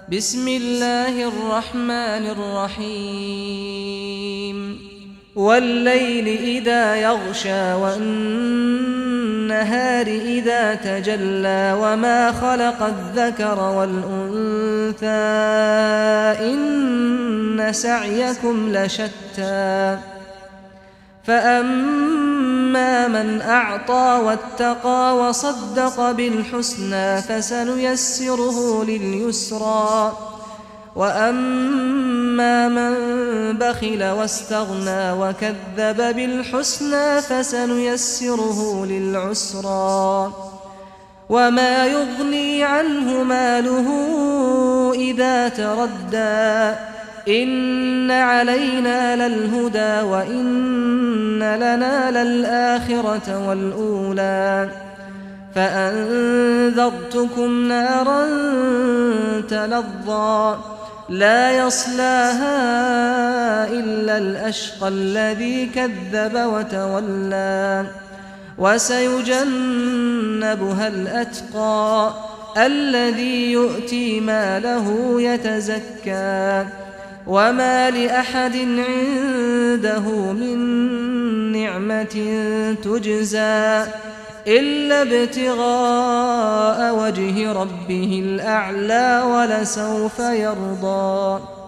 بسم الله الرحمن الرحيم والليل إذا يغشى والنهار إذا تجلى وما خلق الذكر والأنثى إن سعيكم لشتى فأما من أعطى واتقى وصدق بالحسنى فسنيسره لليسرى وأما من بخل واستغنى وكذب بالحسنى فسنيسره للعسرى وما يغني عنه ماله إذا تردى إن علينا للهدى وإن لنا للآخرة والأولى فأنذرتكم نارا تلظى لا يصلاها إلا الأشقى الذي كذب وتولى وسيجنبها الأتقى الذي يؤتي ماله يتزكى وما لأحد عنده من نعمة تجزى إلا ابتغاء وجه ربه الأعلى ولسوف يرضى.